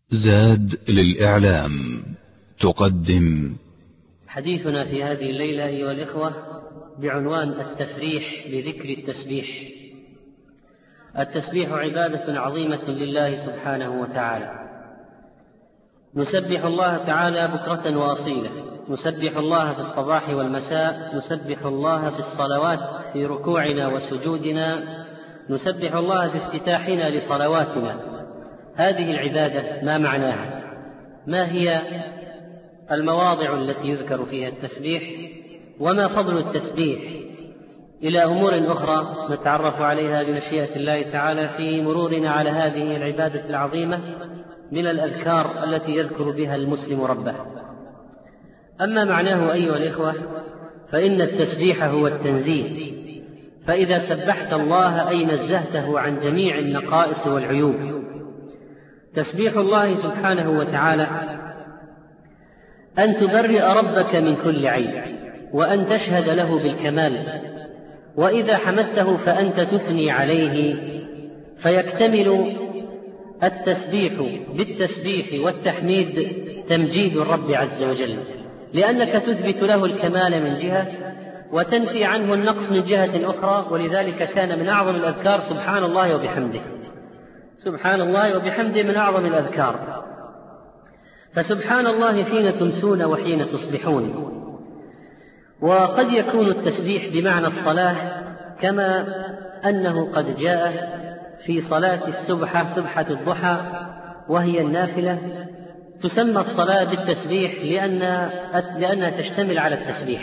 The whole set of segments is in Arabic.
زاد للإعلام تقدم حديثنا في هذه الليلة أيها الإخوة بعنوان التفريح بذكر التسبيح. التسبيح عبادة عظيمة لله سبحانه وتعالى، نسبح الله تعالى بكرة وأصيلة، نسبح الله في الصباح والمساء، نسبح الله في الصلوات في ركوعنا وسجودنا، نسبح الله في افتتاحنا لصلواتنا. هذه العبادة ما معناها؟ ما هي المواضع التي يذكر فيها التسبيح؟ وما فضل التسبيح؟ إلى أمور أخرى نتعرف عليها بمشيئة الله تعالى في مرورنا على هذه العبادة العظيمة من الأذكار التي يذكر بها المسلم ربه. أما معناه أيها الإخوة فإن التسبيح هو التنزيه، فإذا سبحت الله أي نزهته عن جميع النقائص والعيوب. تسبيح الله سبحانه وتعالى أن تبرئ ربك من كل عيب، وأن تشهد له بالكمال، وإذا حمدته فأنت تثني عليه، فيكتمل التسبيح بالتسبيح والتحميد تمجيد الرب عز وجل، لأنك تثبت له الكمال من جهة وتنفي عنه النقص من جهة أخرى. ولذلك كان من أعظم الأذكار سبحان الله وبحمده، سبحان الله وبحمده من أعظم الأذكار. فسبحان الله حين تمسون وحين تصبحون. وقد يكون التسبيح بمعنى الصلاة، كما أنه قد جاء في صلاة السبحة، سبحة الضحى وهي النافلة، تسمى الصلاة بالتسبيح لأنها تشتمل على التسبيح.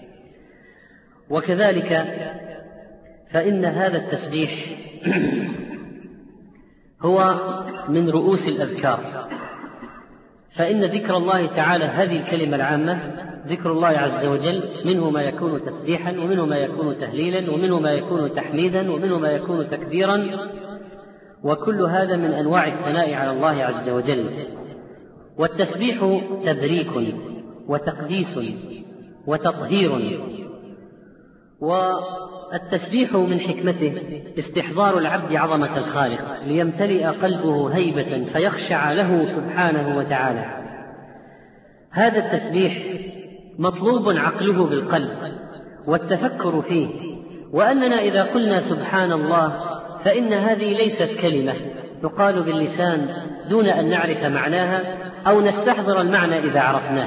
وكذلك فإن هذا التسبيح هو من رؤوس الأذكار، فإن ذكر الله تعالى هذه الكلمة العامة ذكر الله عز وجل منه ما يكون تسبيحا، ومنه ما يكون تهليلا، ومنه ما يكون تحميدا، ومنه ما يكون تكبيرا، وكل هذا من أنواع الثناء على الله عز وجل. والتسبيح تبريك وتقديس وتطهير. والتسبيح من حكمته استحضار العبد عظمة الخالق ليمتلئ قلبه هيبة فيخشع له سبحانه وتعالى. هذا التسبيح مطلوب عقله بالقلب والتفكر فيه، وأننا إذا قلنا سبحان الله فإن هذه ليست كلمة تقال باللسان دون أن نعرف معناها أو نستحضر المعنى إذا عرفناه.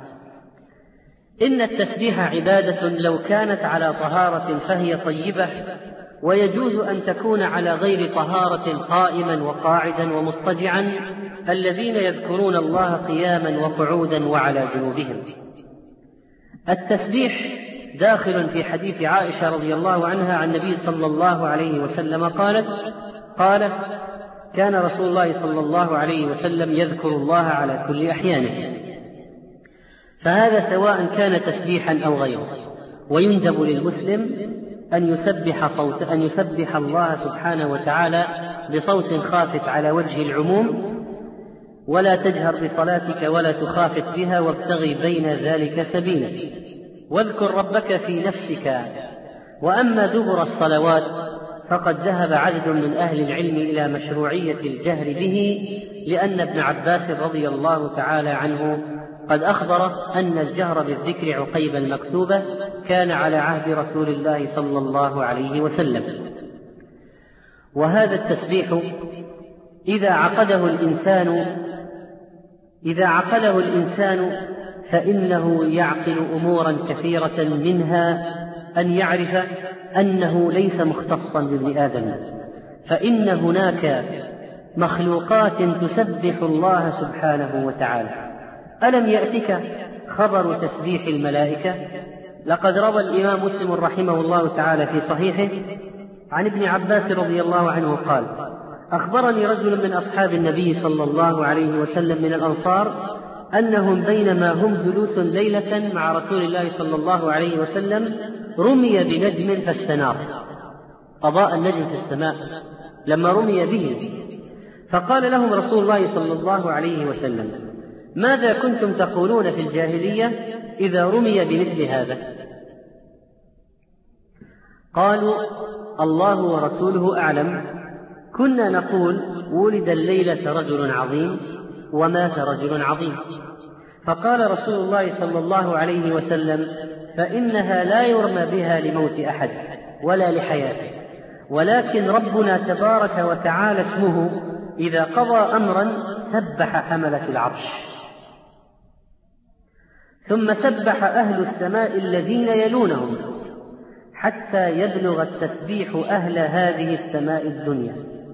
إن التسبيح عبادة لو كانت على طهارة فهي طيبة، ويجوز أن تكون على غير طهارة قائما وقاعدا ومضطجعا، الذين يذكرون الله قياما وقعودا وعلى جنوبهم. التسبيح داخل في حديث عائشة رضي الله عنها عن النبي صلى الله عليه وسلم قالت كان رسول الله صلى الله عليه وسلم يذكر الله على كل أحيانه. فهذا سواء كان تسبيحا أو غيره. ويندب للمسلم أن يسبح الله سبحانه وتعالى بصوت خافت على وجه العموم، ولا تجهر بصلاتك ولا تخافت بها، وابتغي بين ذلك سبيلا. واذكر ربك في نفسك. وأما دبر الصلوات فقد ذهب عدد من أهل العلم إلى مشروعية الجهر به، لأن ابن عباس رضي الله تعالى عنه قد أخبر أن الجهر بالذكر عقيب المكتوبة كان على عهد رسول الله صلى الله عليه وسلم. وهذا التسبيح إذا عقله الإنسان فإنه يعقل أمورا كثيرة، منها أن يعرف أنه ليس مختصا بابن آدم، فإن هناك مخلوقات تسبح الله سبحانه وتعالى. ألم يأتك خبر تسبيح الملائكة؟ لقد روى الإمام مسلم رحمه الله تعالى في صحيحه عن ابن عباس رضي الله عنه قال أخبرني رجل من أصحاب النبي صلى الله عليه وسلم من الأنصار أنهم بينما هم جلوس ليلة مع رسول الله صلى الله عليه وسلم رمي بنجم فاستنار، أضاء النجم في السماء لما رمي به، فقال لهم رسول الله صلى الله عليه وسلم ماذا كنتم تقولون في الجاهلية إذا رمي بمثل هذا؟ قالوا الله ورسوله أعلم، كنا نقول ولد الليلة رجل عظيم ومات رجل عظيم. فقال رسول الله صلى الله عليه وسلم: فإنها لا يرمى بها لموت أحد ولا لحياته، ولكن ربنا تبارك وتعالى اسمه إذا قضى أمرا سبح حملة العرش. ثم سبح أهل السماء الذين يلونهم حتى يبلغ التسبيح أهل هذه السماء الدنيا.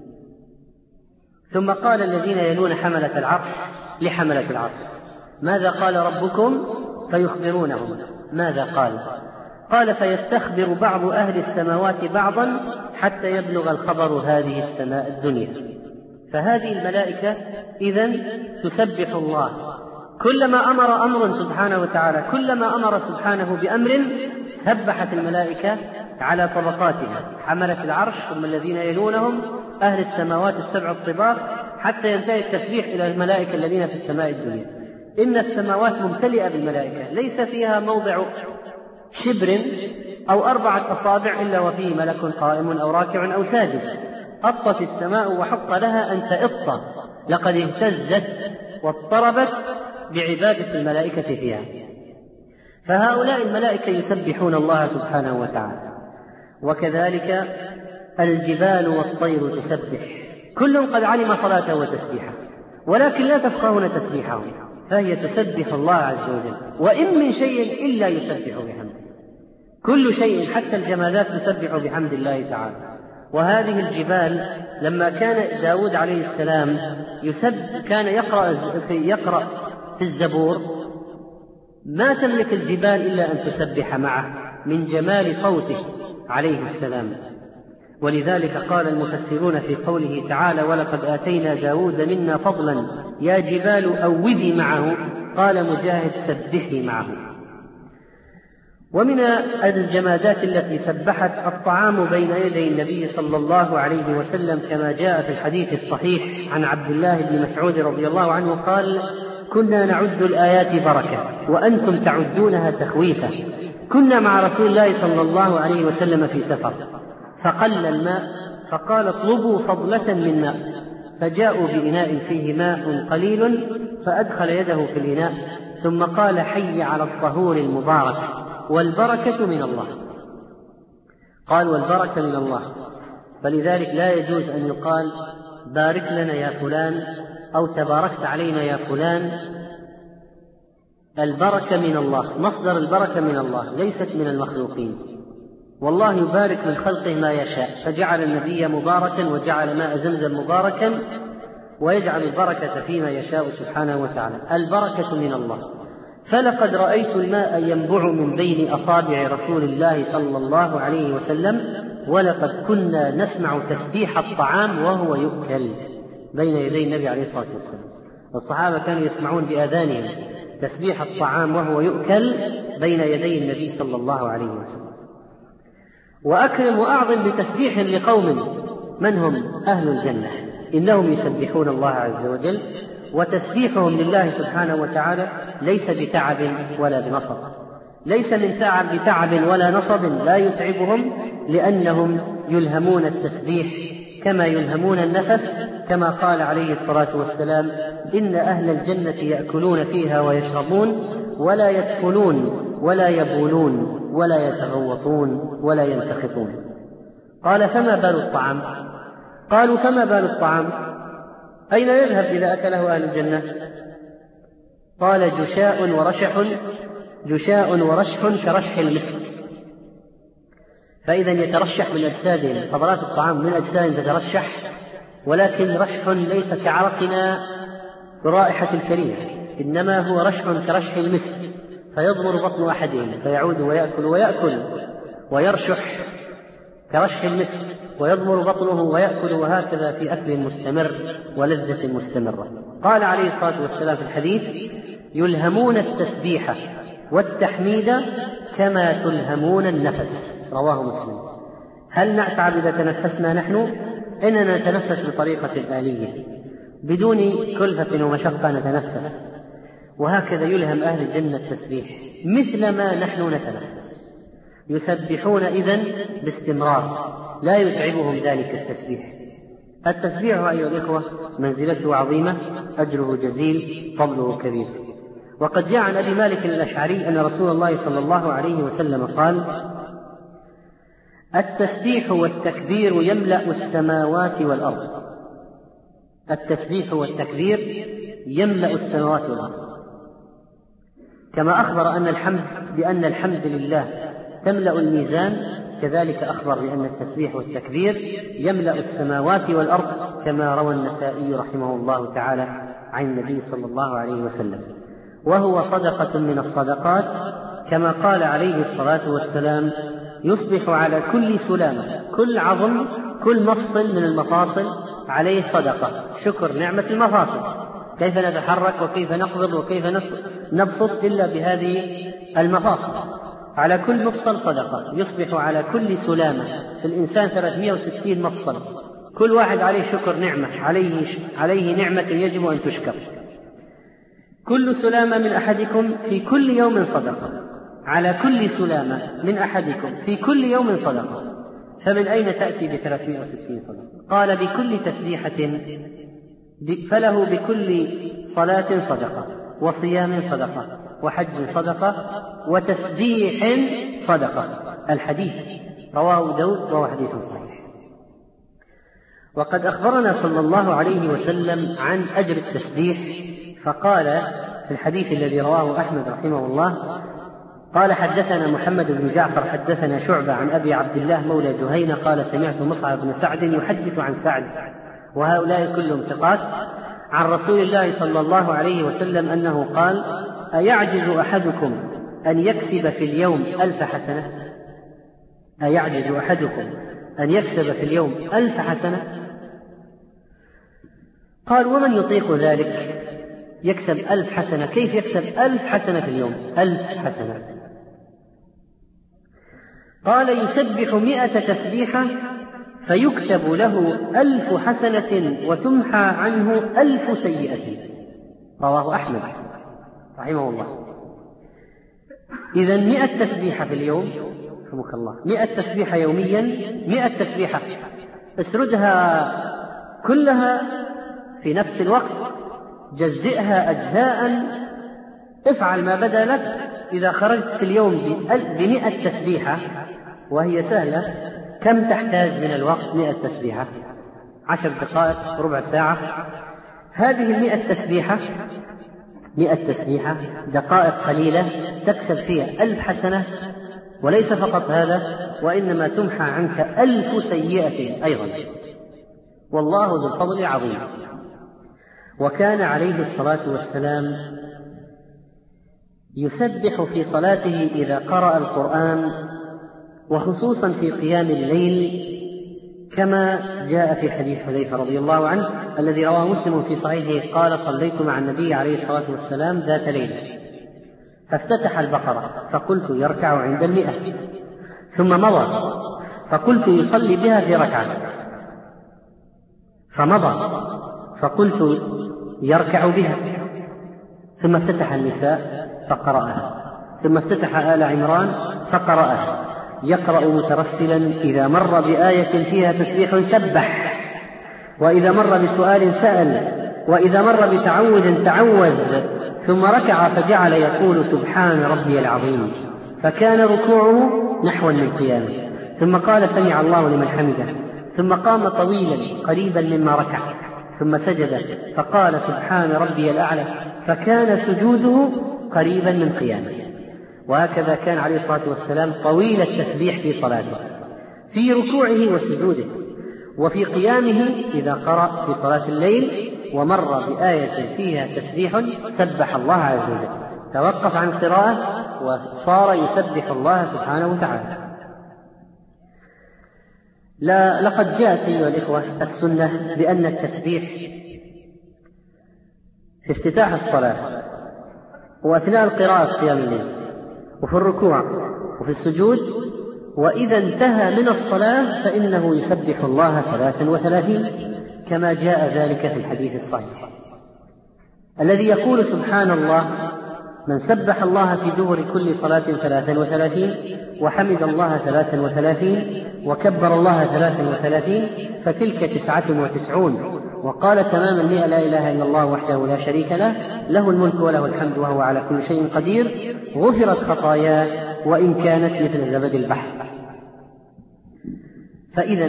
ثم قال الذين يلون حملة العرش لحملة العرش: ماذا قال ربكم؟ فيخبرونهم. ماذا قال؟ قال: فيستخبر بعض أهل السماوات بعضا حتى يبلغ الخبر هذه السماء الدنيا. فهذه الملائكة إذن تسبح الله، كلما أمر أمر سبحانه وتعالى، كلما أمر سبحانه بأمر سبحت الملائكة على طبقاتها: حملة العرش، ثم الذين يلونهم، أهل السماوات السبع الطباق، حتى ينتهي التسبيح إلى الملائكة الذين في السماء الدنيا. إن السماوات ممتلئة بالملائكة، ليس فيها موضع شبر أو 4 أصابع إلا وفيه ملك قائم أو راكع أو ساجد. أطت السماء وحق لها أن تئط، لقد اهتزت واضطربت بعبادة الملائكة فيها. فهؤلاء الملائكة يسبحون الله سبحانه وتعالى. وكذلك الجبال والطير تسبح، كل قد علم صلاته وتسبيحه، ولكن لا تفقهون تسبيحهم، فهي تسبح الله عز وجل. وإن من شيء إلا يسبح بحمده، كل شيء حتى الجمادات تسبح بحمد الله تعالى. وهذه الجبال لما كان داود عليه السلام كان يقرأ في الزبور، ما تملك الجبال إلا أن تسبح معه من جمال صوته عليه السلام. ولذلك قال المفسرون في قوله تعالى: ولقد آتينا داود منا فضلا يا جبال أوبي معه، قال مجاهد: سبحي معه. ومن الجمادات التي سبحت الطعام بين يدي النبي صلى الله عليه وسلم، كما جاء في الحديث الصحيح عن عبد الله بن مسعود رضي الله عنه قال: كنا نعد الآيات بركة وأنتم تعدونها تخويفا. كنا مع رسول الله صلى الله عليه وسلم في سفر، فقل الماء، فقال: اطلبوا فضلة من ماء، فجاءوا بإناء فيه ماء قليل، فأدخل يده في الإناء ثم قال: حي على الطهور المبارك، والبركة من الله. قال: والبركة من الله. فلذلك لا يجوز أن يقال: بارك لنا يا فلان، أو تباركت علينا يا فلان. البركة من الله، مصدر البركة من الله، ليست من المخلوقين. والله يبارك من خلقه ما يشاء، فجعل النبي مباركا وجعل ماء زمزم مباركا، ويجعل البركة فيما يشاء سبحانه وتعالى. البركة من الله. فلقد رأيت الماء ينبع من بين أصابع رسول الله صلى الله عليه وسلم، ولقد كنا نسمع تسبيح الطعام وهو يؤكل بين يدي النبي عليه الصلاة والسلام. الصحابة كانوا يسمعون بآذانهم تسبيح الطعام وهو يؤكل بين يدي النبي صلى الله عليه وسلم. وأكرم وأعظم بتسبيح لقوم من هم أهل الجنة، إنهم يسبحون الله عز وجل، وتسبيحهم لله سبحانه وتعالى ليس بتعب ولا بنصب، ليس من بتعب ولا نصب لا يتعبهم، لأنهم يلهمون التسبيح كما يلهمون النفس، كما قال عليه الصلاة والسلام: إن أهل الجنة يأكلون فيها ويشربون ولا يدخلون ولا يبولون ولا يتغوطون ولا ينتخطون. قال: فما بال الطعام؟ قالوا: فما بال الطعام؟ أين يذهب إذا أكله أهل الجنة؟ قال: جشاء ورشح كرشح المسك. فإذا يترشح من أجسادهم، فضلات الطعام من أجسادهم تترشح، ولكن رشح ليس كعرقنا برائحة الكريهة، إنما هو رشح كرشح المسك، فيضمر بطن أحدهم فيعود ويأكل ويرشح كرشح المسك، ويضمر بطنه ويأكل، وهكذا في أكل مستمر ولذة مستمرة. قال عليه الصلاة والسلام في الحديث: يلهمون التسبيح والتحميد كما تلهمون النفس. رواه مسلم. هل نتعب إذا تنفسنا نحن؟ إننا نتنفس بطريقة آلية بدون كلفة ومشقة نتنفس، وهكذا يلهم أهل الجنة التسبيح مثل ما نحن نتنفس. يسبحون إذن باستمرار، لا يتعبهم ذلك التسبيح. التسبيح أيها الإخوة منزلته عظيمة، أجره جزيل، فضله كبير. وقد جاء عن أبي مالك الأشعري أن رسول الله صلى الله عليه وسلم قال: التسبيح والتكبير يملأ السماوات والأرض. التسبيح والتكبير يملأ السماوات والأرض. كما أخبر بأن الحمد لله تملأ الميزان، كذلك أخبر بأن التسبيح والتكبير يملأ السماوات والأرض، كما روى النسائي رحمه الله تعالى عن النبي صلى الله عليه وسلم. وهو صدقة من الصدقات، كما قال عليه الصلاة والسلام: يصبح على كل سلامة، كل عظم، كل مفصل من المفاصل عليه صدقة، شكر نعمة المفاصل. كيف نتحرك وكيف نقبض وكيف نبسط إلا بهذه المفاصل. على كل مفصل صدقة. يصبح على كل سلامة، في الإنسان 360 مفصل، كل واحد عليه شكر نعمة، عليه نعمة يجب أن تشكر. كل سلامة من أحدكم في كل يوم صدقة. على كل سلامة من أحدكم في كل يوم صدقة. فمن أين تأتي ب360 صدقة؟ قال: بكل تسبيحة، فله بكل صلاة صدقة، وصيام صدقة، وحج صدقة، وتسبيح صدقة. الحديث رواه داود وهو حديث صحيح. وقد أخبرنا صلى الله عليه وسلم عن أجر التسبيح، فقال في الحديث الذي رواه أحمد رحمه الله: قال: حدثنا محمد بن جعفر حدثنا شعبة عن أبي عبد الله مولى جهينة قال: سمعت مصعب بن سعد يحدث عن سعد، وهؤلاء كلهم ثقات، عن رسول الله صلى الله عليه وسلم أنه قال: أيعجز أحدكم أن يكسب في اليوم 1000 حسنة؟ أيعجز أحدكم أن يكسب في اليوم 1000 حسنة؟ قال: ومن يطيق ذلك؟ يكسب 1000 حسنة. كيف يكسب 1000 حسنة في اليوم؟ 1000 حسنة. قال: يسبح 100 تسبيحة فيكتب له 1000 حسنة وتمحى عنه 1000 سيئة. رواه أحمد رحمه الله. إذن 100 تسبيحة في اليوم، رحمك الله، 100 تسبيحة يوميا، 100 تسبيحة اسردها كلها في نفس الوقت، جزئها أجزاء، افعل ما بدا لك. إذا خرجت في اليوم ب100 تسبيحة وهي سهلة، كم تحتاج من الوقت 100 تسبيحة؟ 10 دقائق، ربع ساعة. هذه 100 تسبيحة، 100 تسبيحة دقائق قليلة تكسب فيها 1000 حسنة. وليس فقط هذا، وإنما تمحى عنك 1000 سيئة أيضا. والله ذو الفضل العظيم. وكان عليه الصلاة والسلام يسبح في صلاته إذا قرأ القرآن، وخصوصا في قيام الليل، كما جاء في حديث حذيفة رضي الله عنه الذي رواه مسلم في صحيحه قال: صليت مع النبي عليه الصلاة والسلام ذات ليلة فافتتح البقرة فقلت يركع عند 100، ثم مضى فقلت يصلي بها في ركعة، فمضى فقلت يركع بها، ثم افتتح النساء فقرأها، ثم افتتح آل عمران فقرأها، يقرأ مترسلا: إذا مر بآية فيها تسبيح سبح، وإذا مر بسؤال سأل، وإذا مر بتعوذ تعوذ، ثم ركع فجعل يقول: سبحان ربي العظيم، فكان ركوعه نحوا من قيامه، ثم قال: سمع الله لمن حمده، ثم قام طويلا قريبا مما ركع، ثم سجد فقال: سبحان ربي الأعلى، فكان سجوده قريبا من قيامه. وهكذا كان عليه الصلاة والسلام طويل التسبيح في صلاته، في ركوعه وسجوده، وفي قيامه إذا قرأ في صلاة الليل ومر بآية فيها تسبيح سبح الله عز وجل، توقف عن قراءة وصار يسبح الله سبحانه وتعالى. لقد جاءت أيها الإخوة السنة بأن التسبيح في افتتاح الصلاة وأثناء القراءة في قيام الليل وفي الركوع وفي السجود، وإذا انتهى من الصلاة فإنه يسبح الله 33 كما جاء ذلك في الحديث الصحيح الذي يقول: سبحان الله من سبح الله في دبر كل صلاة 33 وحمد الله 33 وكبر الله 33 فتلك 99 وقال تمام 100 لا إله إلا الله وحده لا شريك له له الملك وله الحمد وهو على كل شيء قدير غفرت خطاياه وإن كانت مثل زبد البحر. فإذا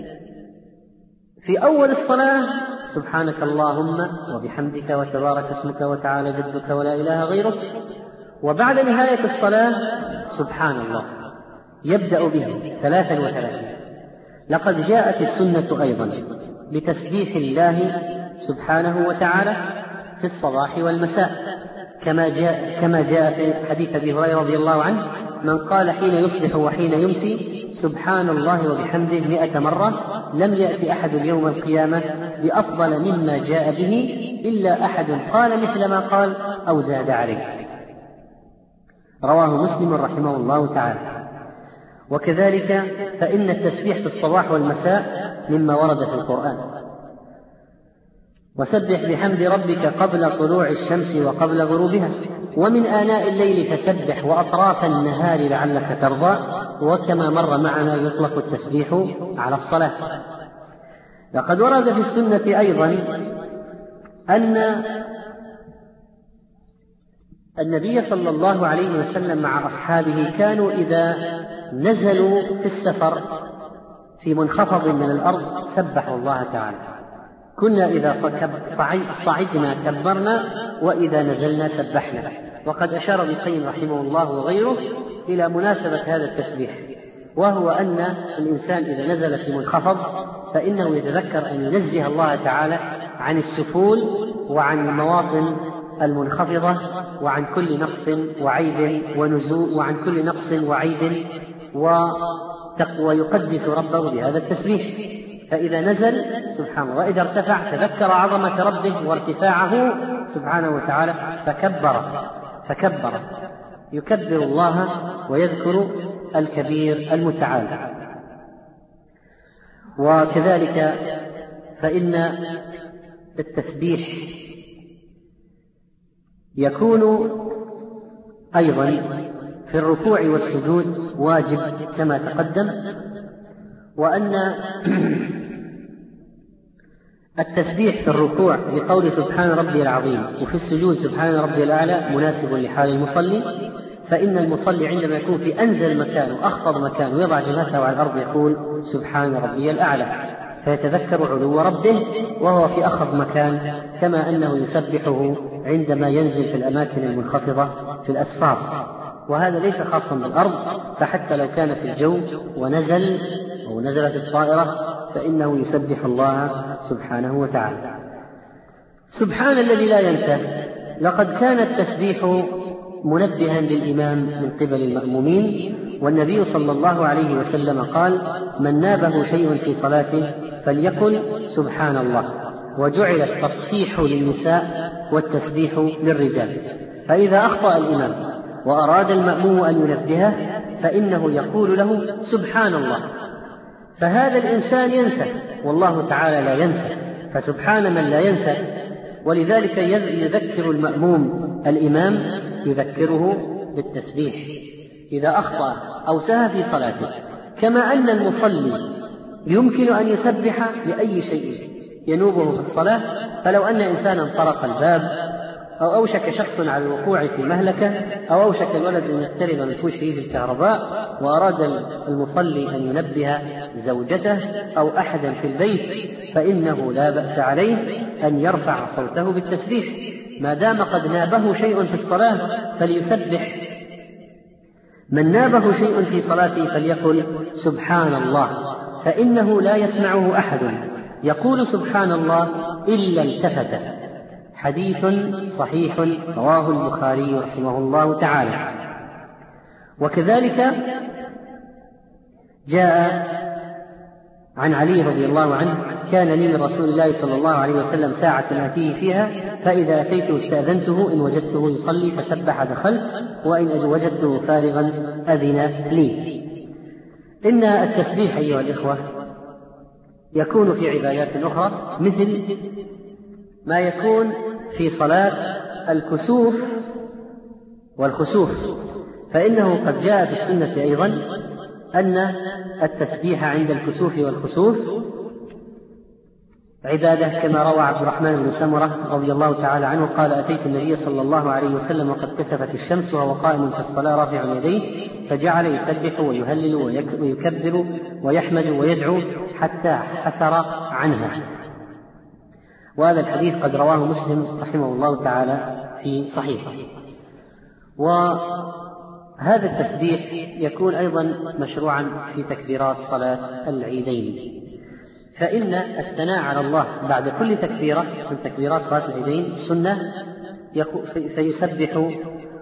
في أول الصلاة سبحانك اللهم وبحمدك وتبارك اسمك وتعالى جدك ولا إله غيرك، وبعد نهاية الصلاة سبحان الله يبدأ به 33. لقد جاءت السنة أيضا بتسبيح الله سبحانه وتعالى في الصباح والمساء كما جاء في حديث أبي هريرة رضي الله عنه: من قال حين يصبح وحين يمسي سبحان الله وبحمده 100 مرة لم يأتي أحد يوم القيامة بأفضل مما جاء به إلا أحد قال مثل ما قال أو زاد عليه. رواه مسلم رحمه الله تعالى. وكذلك فإن التسبيح في الصباح والمساء مما ورد في القرآن: وسبح بحمد ربك قبل طلوع الشمس وقبل غروبها ومن آناء الليل فسبح وأطراف النهار لعلك ترضى. وكما مر معنا يطلق التسبيح على الصلاة. لقد ورد في السنة أيضا أن النبي صلى الله عليه وسلم مع أصحابه كانوا إذا نزلوا في السفر في منخفض من الأرض سبحوا الله تعالى. كنا إذا صعدنا كبرنا وإذا نزلنا سبحنا. وقد أشار ابن القيم رحمه الله وغيره إلى مناسبة هذا التسبيح، وهو أن الإنسان إذا نزل في منخفض فإنه يتذكر أن ينزه الله تعالى عن السفول وعن المواطن المنخفضة وعن كل نقص وعيب ونزول وعن كل نقص وعيب ويقدس ربه بهذا التسبيح. فإذا نزل سبحان الله، وإذا ارتفع تذكر عظمة ربه وارتفاعه سبحانه وتعالى فكبر يكبر الله ويذكر الكبير المتعال. وكذلك فإن التسبيح يكون أيضا في الركوع والسجود واجب كما تقدم، وأن التسبيح في الركوع بقول سبحان ربي العظيم وفي السجود سبحان ربي الأعلى مناسب لحال المصلي. فإن المصلي عندما يكون في أنزل مكان وأخفض مكان ويضع جبهته على الأرض يقول سبحان ربي الأعلى، فيتذكر علو ربه وهو في أخفض مكان، كما أنه يسبحه عندما ينزل في الأماكن المنخفضة في الأسفار. وهذا ليس خاصا بالأرض، فحتى لو كان في الجو ونزل أو نزلت الطائرة فإنه يسبح الله سبحانه وتعالى. سبحان الذي لا ينسى. لقد كان التسبيح منبها للإمام من قبل المأمومين، والنبي صلى الله عليه وسلم قال: من نابه شيء في صلاته فليقل سبحان الله. وجعل التصفيح للنساء والتسبيح للرجال. فإذا أخطأ الإمام وأراد المأموم أن ينبهه فإنه يقول له سبحان الله، فهذا الإنسان ينسى والله تعالى لا ينسى، فسبحان من لا ينسى. ولذلك يذكر المأموم الإمام يذكره بالتسبيح إذا أخطأ أو سهى في صلاته، كما أن المصلي يمكن أن يسبح لأي شيء ينوبه في الصلاة. فلو أن إنسانا طرق الباب أو أوشك شخص على الوقوع في مهلكة أو أوشك الولد أن يقترب من فوشه في الكهرباء وأراد المصلي أن ينبه زوجته أو أحدا في البيت فإنه لا بأس عليه أن يرفع صوته بالتسبيح ما دام قد نابه شيء في الصلاة فليسبح. من نابه شيء في صلاته فليقل سبحان الله، فإنه لا يسمعه أحد يقول سبحان الله إلا التفت. حديث صحيح رواه البخاري رحمه الله تعالى. وكذلك جاء عن علي رضي الله عنه: كان لي من رسول الله صلى الله عليه وسلم ساعة آتيه فيها، فإذا أتيته استأذنته، إن وجدته يصلي فسبح دخلت، وإن وجدته فارغا أذن لي. إن التسبيح أيها الإخوة يكون في عبادات أخرى، مثل ما يكون في صلاة الكسوف والخسوف، فإنه قد جاء في السنة أيضا أن التسبيح عند الكسوف والخسوف عبادة، كما روى عبد الرحمن بن سمرة رضي الله تعالى عنه قال: أتيت النبي صلى الله عليه وسلم وقد كسفت الشمس وهو قائم في الصلاة رافع يديه، فجعل يسبح ويهلل ويكبر ويحمد ويدعو حتى حسر عنها. وهذا الحديث قد رواه مسلم رحمه الله تعالى في صحيحه. وهذا التسبيح يكون أيضا مشروعا في تكبيرات صلاة العيدين، فإن الثناء على الله بعد كل تكبيرة من تكبيرات صلاة العيدين سنة، فيسبح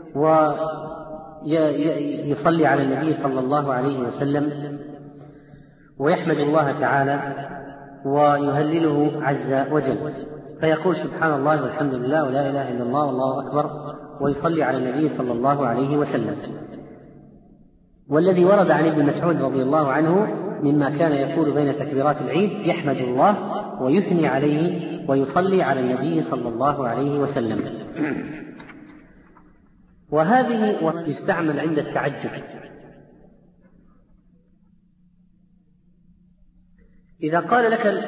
ويصلي على النبي صلى الله عليه وسلم ويحمد الله تعالى ويهلله عز وجل، فيقول سبحان الله والحمد لله ولا إله إلا الله والله أكبر، ويصلي على النبي صلى الله عليه وسلم. والذي ورد عن ابن مسعود رضي الله عنه مما كان يقول بين تكبيرات العيد: يحمد الله ويثني عليه ويصلي على النبي صلى الله عليه وسلم. وهذه يستعمل عند التعجب. إذا قال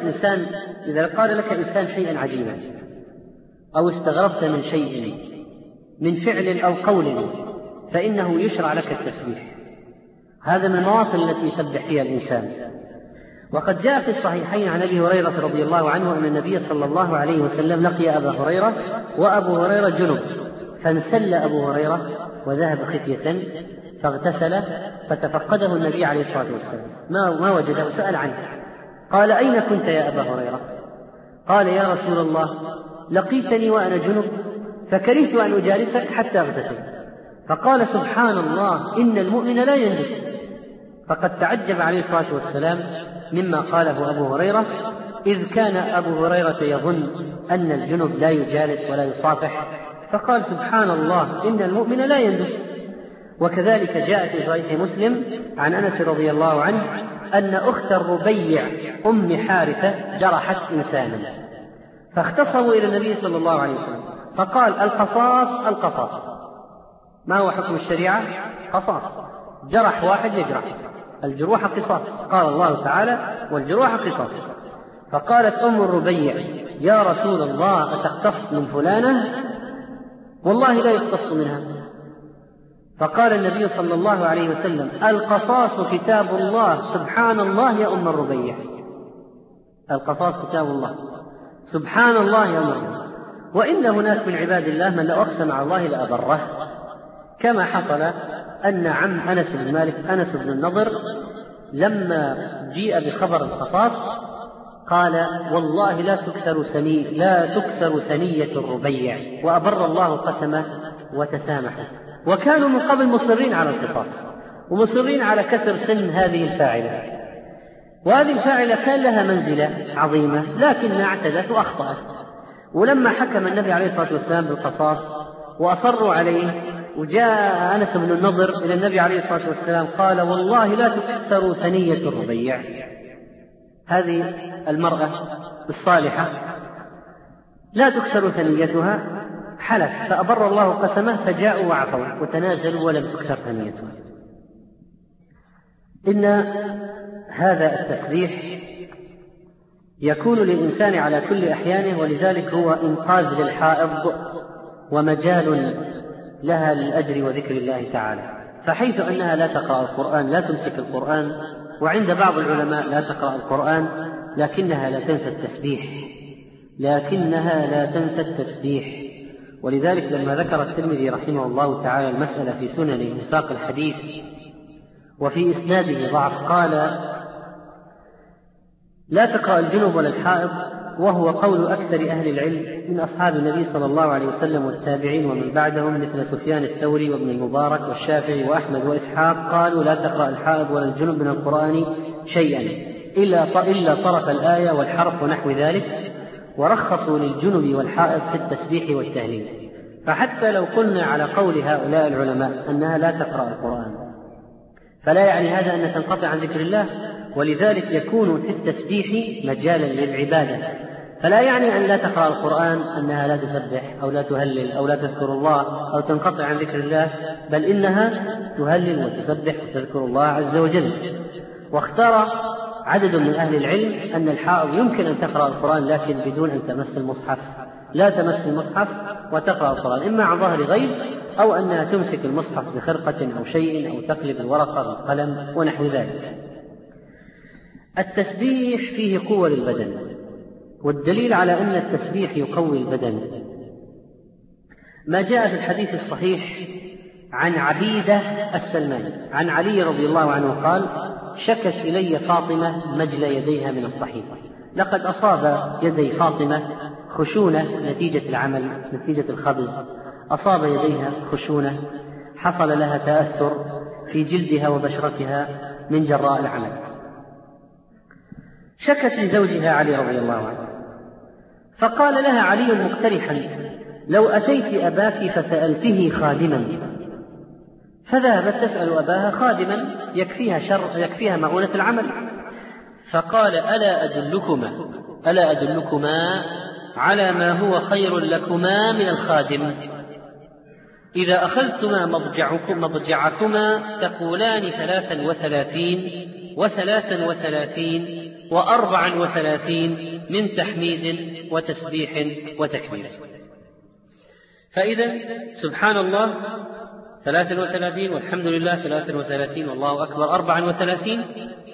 لك إنسان شيئا عجيبا، أو استغربت من شيء من فعل أو قول، فإنه يشرع لك التسبيح. هذا من المواطن التي يسبح فيها الإنسان. وقد جاء في الصحيحين عن أبي هريرة رضي الله عنه أن النبي صلى الله عليه وسلم لقي أبا هريرة وأبو هريرة جنب، فانسل أبو هريرة وذهب خفية فاغتسل، فتفقده النبي عليه الصلاة والسلام ما وجده، سأل عنه قال: أين كنت يا أبا هريرة؟ قال: يا رسول الله، لقيتني وأنا جنب فكرهت أن أجالسك حتى اغتسل. فقال: سبحان الله، إن المؤمن لا ينجس. فقد تعجب عليه الصلاة والسلام مما قاله أبو هريرة، إذ كان أبو هريرة يظن أن الجنب لا يجالس ولا يصافح، فقال: سبحان الله، إن المؤمن لا ينجس. وكذلك جاء في صحيح مسلم عن أنس رضي الله عنه أن أخت الربيع أم حارثة جرحت إنسانا، فاختصموا إلى النبي صلى الله عليه وسلم، فقال: القصاص. ما هو حكم الشريعة؟ قصاص، جرح واحد يجرح، الجروح قصاص، قال الله تعالى: والجروح قصاص. فقالت أم الربيع: يا رسول الله، أتقتص من فلانة؟ والله لا يقتص منها. فقال النبي صلى الله عليه وسلم: القصاص كتاب الله. سبحان الله يا أم الربيع، القصاص كتاب الله، سبحان الله يا أم الربيع. وإن هناك من عباد الله من لو أقسم على الله لأبره، كما حصل أن عم أنس بن مالك أنس بن النضر لما جيء بخبر القصاص قال: والله لا تكسر ثنية الربيع، وأبر الله قسمه وتسامحوا. وكانوا من قبل مصرين على القصاص ومصرين على كسر سن هذه الفاعلة، وهذه الفاعلة كان لها منزلة عظيمة لكنها اعتدت وأخطأت. ولما حكم النبي عليه الصلاة والسلام بالقصاص وأصروا عليه، وجاء أنس بن النضر إلى النبي عليه الصلاة والسلام قال: والله لا تكسر ثنية الربيع. هذه المرأة الصالحة لا تكسر ثنيتها، حلف فأبر الله قسمه، فجاءوا وعفوا وتنازلوا ولم تكسر ثنيتها. إن هذا التسبيح يكون للإنسان على كل أحيانه، ولذلك هو إنقاذ للحائض ومجال لها للأجر وذكر الله تعالى. فحيث أنها لا تقرأ القرآن، لا تمسك القرآن، وعند بعض العلماء لا تقرأ القرآن، لكنها لا تنسى التسبيح. ولذلك لما ذكر الترمذي رحمه الله تعالى المسألة في سننه وساق الحديث وفي إسناده ضعف، قال: لا تقرأ الجنب ولا الحائض، وهو قول أكثر أهل العلم من أصحاب النبي صلى الله عليه وسلم والتابعين ومن بعدهم، مثل سفيان الثوري وابن المبارك والشافعي وأحمد وإسحاق، قالوا: لا تقرأ الحائض ولا الجنب من القرآن شيئا إلا طرف الآية والحرف ونحو ذلك، ورخصوا للجنب والحائض في التسبيح والتهليل. فحتى لو قلنا على قول هؤلاء العلماء أنها لا تقرأ القرآن، فلا يعني هذا أن تنقطع عن ذكر الله، ولذلك يكون في التسبيح مجالا للعبادة، فلا يعني أن لا تقرأ القرآن أنها لا تسبح أو لا تهلل أو لا تذكر الله أو تنقطع عن ذكر الله، بل إنها تهلل وتسبح وتذكر الله عز وجل. واختار عدد من أهل العلم أن الحائض يمكن أن تقرأ القرآن لكن بدون أن تمس المصحف، لا تمس المصحف وتقرأ القرآن، إما عن ظهر غيب أو أنها تمسك المصحف بخرقة أو شيء أو تقلب الورقة بالقلم ونحو ذلك. التسبيح فيه قوة للبدن، والدليل على أن التسبيح يقوي البدن ما جاء في الحديث الصحيح عن عبيدة السلماني عن علي رضي الله عنه قال: شكت إلي فاطمة مجل يديها من الطحين، لقد أصاب يدي فاطمة خشونة نتيجة العمل، نتيجة الخبز، أصاب يديها خشونة، حصل لها تأثر في جلدها وبشرتها من جراء العمل. شكت لزوجها علي رضي الله عنه، فقال لها علي مقترحا: لو أتيت أباك فسألته خادما، فذهبت تسأل أباها خادما يكفيها مؤونة العمل، فقال: ألا أدلكما على ما هو خير لكما من الخادم؟ إذا أخذتما مضجعكما تقولان 33 و33 و34 من تحميد وتسبيح وتكبير. فإذا سبحان الله 33 والحمد لله 33 والله أكبر 34.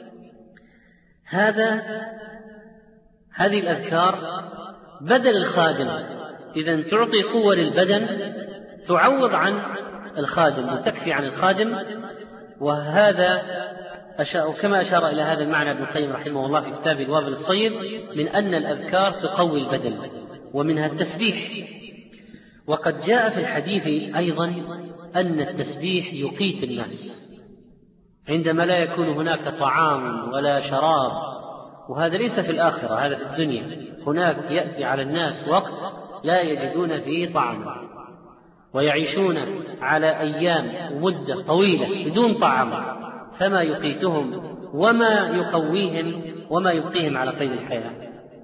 هذه الأذكار بدل الخادم، إذن تعطي قوة للبدن تعوض عن الخادم وتكفي عن الخادم. وهذا كما أشار إلى هذا المعنى ابن القيم رحمه الله في كتاب الوابل الصيب من أن الأذكار تقوي البدن ومنها التسبيح. وقد جاء في الحديث أيضا أن التسبيح يقيت الناس عندما لا يكون هناك طعام ولا شراب، وهذا ليس في الآخرة، هذا في الدنيا. هناك يأتي على الناس وقت لا يجدون فيه طعاما ويعيشون على أيام ومدة طويلة بدون طعام، فما يقيتهم وما يقويهم وما يبقيهم على قيد الحياة.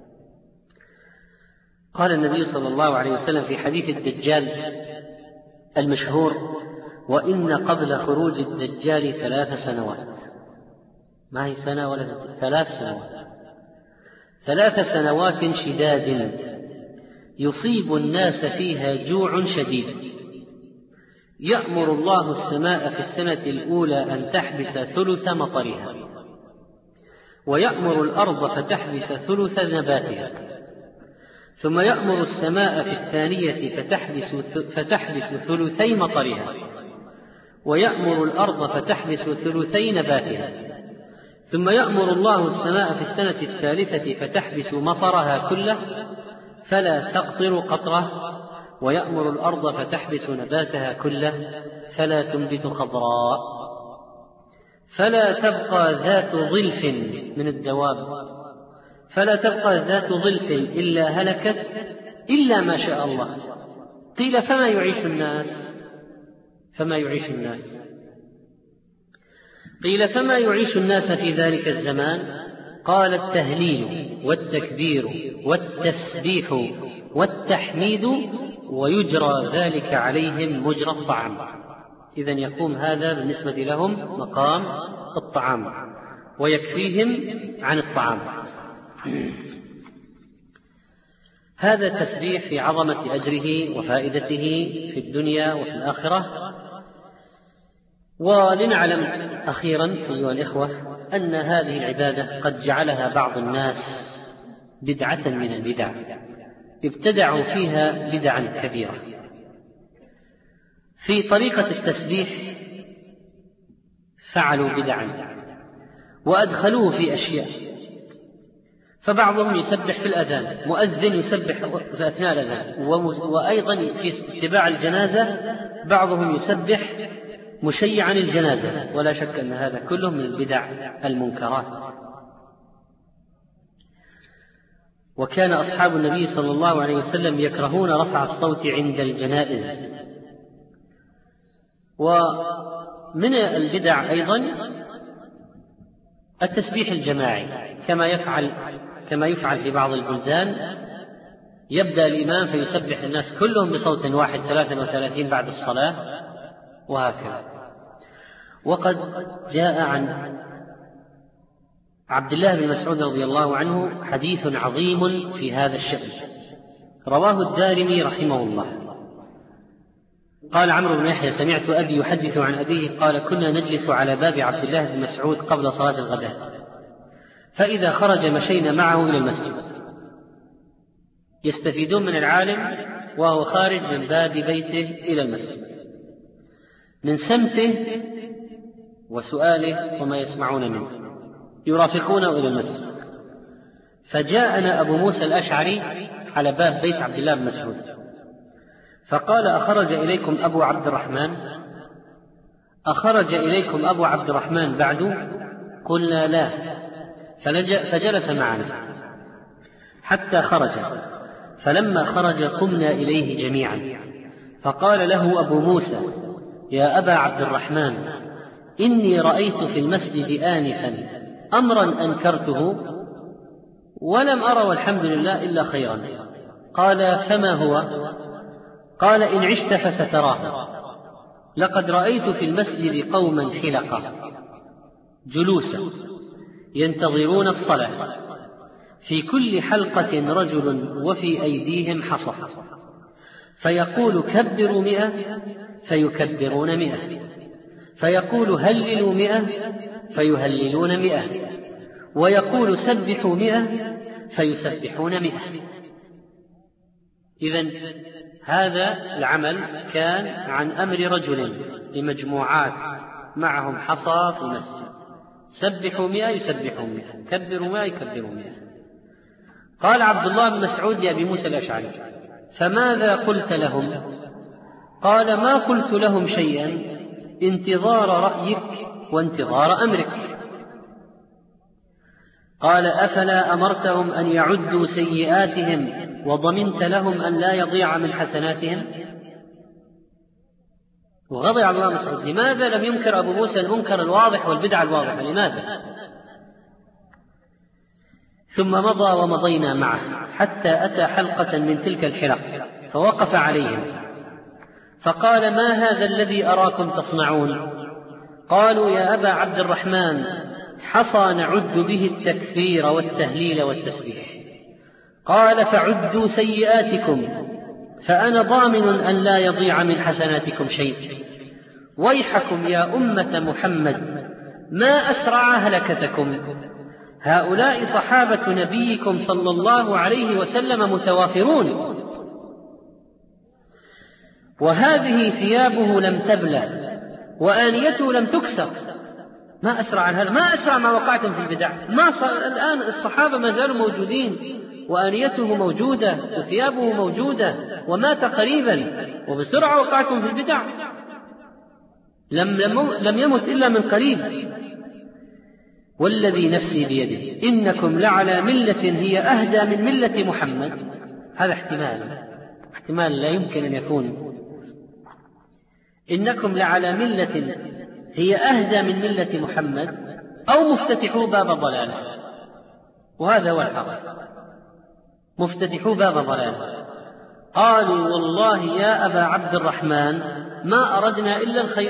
قال النبي صلى الله عليه وسلم في حديث الدجال المشهور: وإن قبل خروج الدجال 3 سنوات، ما هي سنة ولا 3 سنوات، 3 سنوات شداد يصيب الناس فيها جوع شديد، يأمر الله السماء في السنة الأولى أن تحبس ثلث مطرها، ويأمر الأرض فتحبس ثلث نباتها، ثم يأمر السماء في الثانية فتحبس ثلثي مطرها، ويأمر الأرض فتحبس ثلثي نباتها، ثم يأمر الله السماء في السنة الثالثة فتحبس مطرها كله فلا تقطر قطرة، ويأمر الأرض فتحبس نباتها كله فلا تنبت خضراء، فلا تبقى ذات ظلف من الدواب، فلا تبقى ذات ظلف إلا هلكت إلا ما شاء الله. قيل: فما يعيش الناس؟ قيل: فما يعيش الناس في ذلك الزمان؟ قال: التهليل والتكبير والتسبيح والتحميد، ويجرى ذلك عليهم مجرى الطعام. إذن يقوم هذا بالنسبة لهم مقام الطعام ويكفيهم عن الطعام. هذا التسبيح في عظمة أجره وفائدته في الدنيا وفي الآخرة. ولنعلم أخيرا أيها الإخوة أن هذه العبادة قد جعلها بعض الناس بدعة من البدع، ابتدعوا فيها بدعا كبيرة في طريقة التسبيح، فعلوا بدعا وأدخلوه في أشياء. فبعضهم يسبح في الأذان، مؤذن يسبح في أثناء الأذان، وأيضا في اتباع الجنازة بعضهم يسبح مشيعا الجنازة، ولا شك أن هذا كله من البدع المنكرات. وكان أصحاب النبي صلى الله عليه وسلم يكرهون رفع الصوت عند الجنائز. ومن البدع أيضا التسبيح الجماعي كما يفعل في بعض البلدان يبدأ الإمام فيسبح الناس كلهم بصوت واحد 33 بعد الصلاة، وهكذا. وقد جاء عن عبد الله بن مسعود رضي الله عنه حديث عظيم في هذا الشأن، رواه الدارمي رحمه الله. قال عمرو بن يحيى: سمعت أبي يحدث عن أبيه قال: كنا نجلس على باب عبد الله بن مسعود قبل صلاة الغداء، فإذا خرج مشينا معه إلى المسجد. يستفيدون من العالم وهو خارج من باب بيته إلى المسجد، من سمته وسؤاله وما يسمعون منه، يرافقونه إلى المسجد. فجاءنا أبو موسى الأشعري على باب بيت عبد الله بن مسعود فقال: أخرج إليكم أبو عبد الرحمن؟ أخرج إليكم أبو عبد الرحمن بعد؟ قلنا لا. فجلس معنا حتى خرج، فلما خرج قمنا إليه جميعا، فقال له أبو موسى: يا أبا عبد الرحمن، إني رأيت في المسجد آنفا أمرا أنكرته ولم أرى والحمد لله إلا خيرا. قال: فما هو؟ قال: إن عشت فستراه، لقد رأيت في المسجد قوما حلقا جلوسا ينتظرون الصلاة، في كل حلقة رجل وفي أيديهم حصى، فيقول: كبروا 100 فيكبرون 100، فيقول: هللوا 100 فيهللون 100، ويقول: سبحوا 100 فيسبحون 100. إذن هذا العمل كان عن أمر رجل لمجموعات معهم حصى في المسجد، سبحوا 100 يسبحون 100، كبروا 100 يكبرون 100. قال عبد الله بن مسعود لأبي موسى الأشعري: فماذا قلت لهم؟ قال: ما قلت لهم شيئا، انتظار رأيك وانتظار أمرك. قال: أفلا أمرتهم أن يعدوا سيئاتهم وضمنت لهم أن لا يضيع من حسناتهم؟ وغضب عبد الله بن مسعود: لماذا لم ينكر أبو موسى المنكر الواضح والبدعة الواضحة؟ لماذا؟ ثم مضى ومضينا معه حتى أتى حلقة من تلك الحلق فوقف عليهم فقال: ما هذا الذي أراكم تصنعون؟ قالوا: يا أبا عبد الرحمن، حصى نعد به التكبير والتهليل والتسبيح. قال: فعدوا سيئاتكم، فأنا ضامن أن لا يضيع من حسناتكم شيء. ويحكم يا أمة محمد، ما أسرع هلكتكم، هؤلاء صحابة نبيكم صلى الله عليه وسلم متوافرون، وهذه ثيابه لم تبلى وآنيته لم تكسر. ما أسرع الهلك، ما أسرع ما وقعتم في البدع. الآن الصحابة ما زالوا موجودين، وآنيته موجودة وثيابه موجودة، ومات قريبا، وبسرعة وقعتم في البدع. لم يمت إلا من قريب. والذي نفسي بيده إنكم لعلى ملة هي أهدى من ملة محمد. هذا احتمال لا يمكن أن يكون. إنكم لعلى ملة هي أهدى من ملة محمد، أو مفتتحوا باب ضلاله. وهذا هو الحق، مفتتحوا باب ضلاله. قالوا: والله يا أبا عبد الرحمن ما أردنا إلا الخير.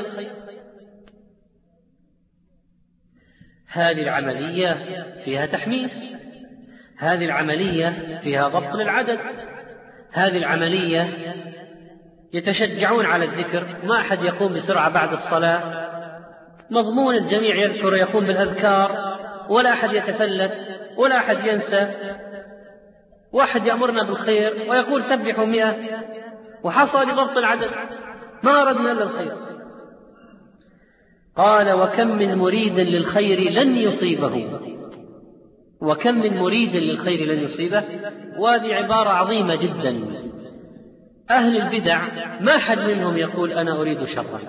هذه العملية فيها تحميس، هذه العملية فيها ضبط للعدد، هذه العملية يتشجعون على الذكر، ما أحد يقوم بسرعة بعد الصلاة، مضمون الجميع يذكر يقوم بالأذكار، ولا أحد يتفلت ولا أحد ينسى. واحد يأمرنا بالخير ويقول: سبحوا 100، وحصى لضبط العدد، ما أردنا إلا الخير. قال: وكم من مريد للخير لن يصيبه، وكم من مريد للخير لن يصيبه. وهذه عبارة عظيمة جدا. أهل البدع ما حد منهم يقول: أنا أريد شرا.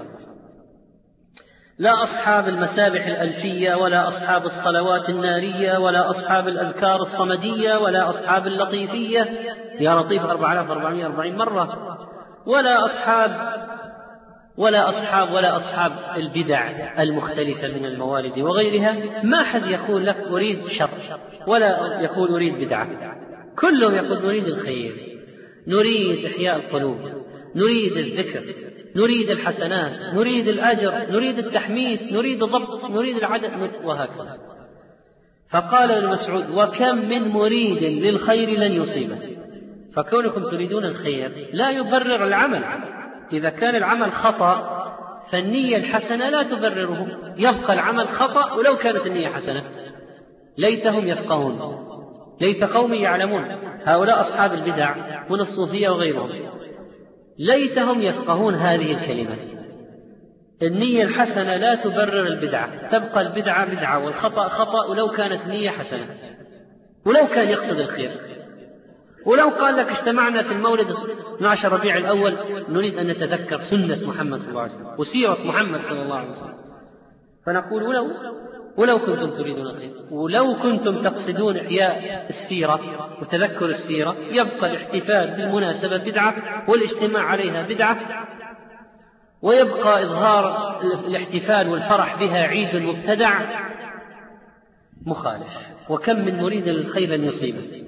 لا أصحاب المسابح الألفية، ولا أصحاب الصلوات النارية، ولا أصحاب الأذكار الصمدية، ولا أصحاب اللطيفية يا لطيف 4440 مرة، ولا أصحاب البدع المختلفة من الموالد وغيرها. ما حد يقول لك أريد شر، ولا يقول أريد بدعة، كلهم يقول نريد الخير. نريد إحياء القلوب، نريد الذكر، نريد الحسنات، نريد الأجر، نريد التحميس، نريد الضبط، نريد العدد، وهكذا. فقال ابن مسعود: وكم من مريد للخير لن يصيبه. فكونكم تريدون الخير لا يبرر العمل. إذا كان العمل خطأ فالنية الحسنة لا تبرره، يبقى العمل خطأ ولو كانت النية حسنة. ليتهم يفقهون، ليت قوم يعلمون. هؤلاء أصحاب البدع من الصوفية وغيرهم، ليتهم يفقهون هذه الكلمة. النية الحسنة لا تبرر البدعة، تبقى البدعة بدعة والخطأ خطأ ولو كانت نية حسنة، ولو كان يقصد الخير. ولو قال لك اجتمعنا في المولد 12 ربيع الأول نريد أن نتذكر سنة محمد صلى الله عليه وسلم وسيرة محمد صلى الله عليه وسلم، فنقول ولو كنتم تريدون الخير، ولو كنتم تقصدون إحياء السيرة وتذكر السيرة، يبقى الاحتفال بالمناسبة بدعة والاجتماع عليها بدعة، ويبقى إظهار الاحتفال والفرح بها عيد مبتدع مخالف. وكم من مريد للخير لن يصيبه.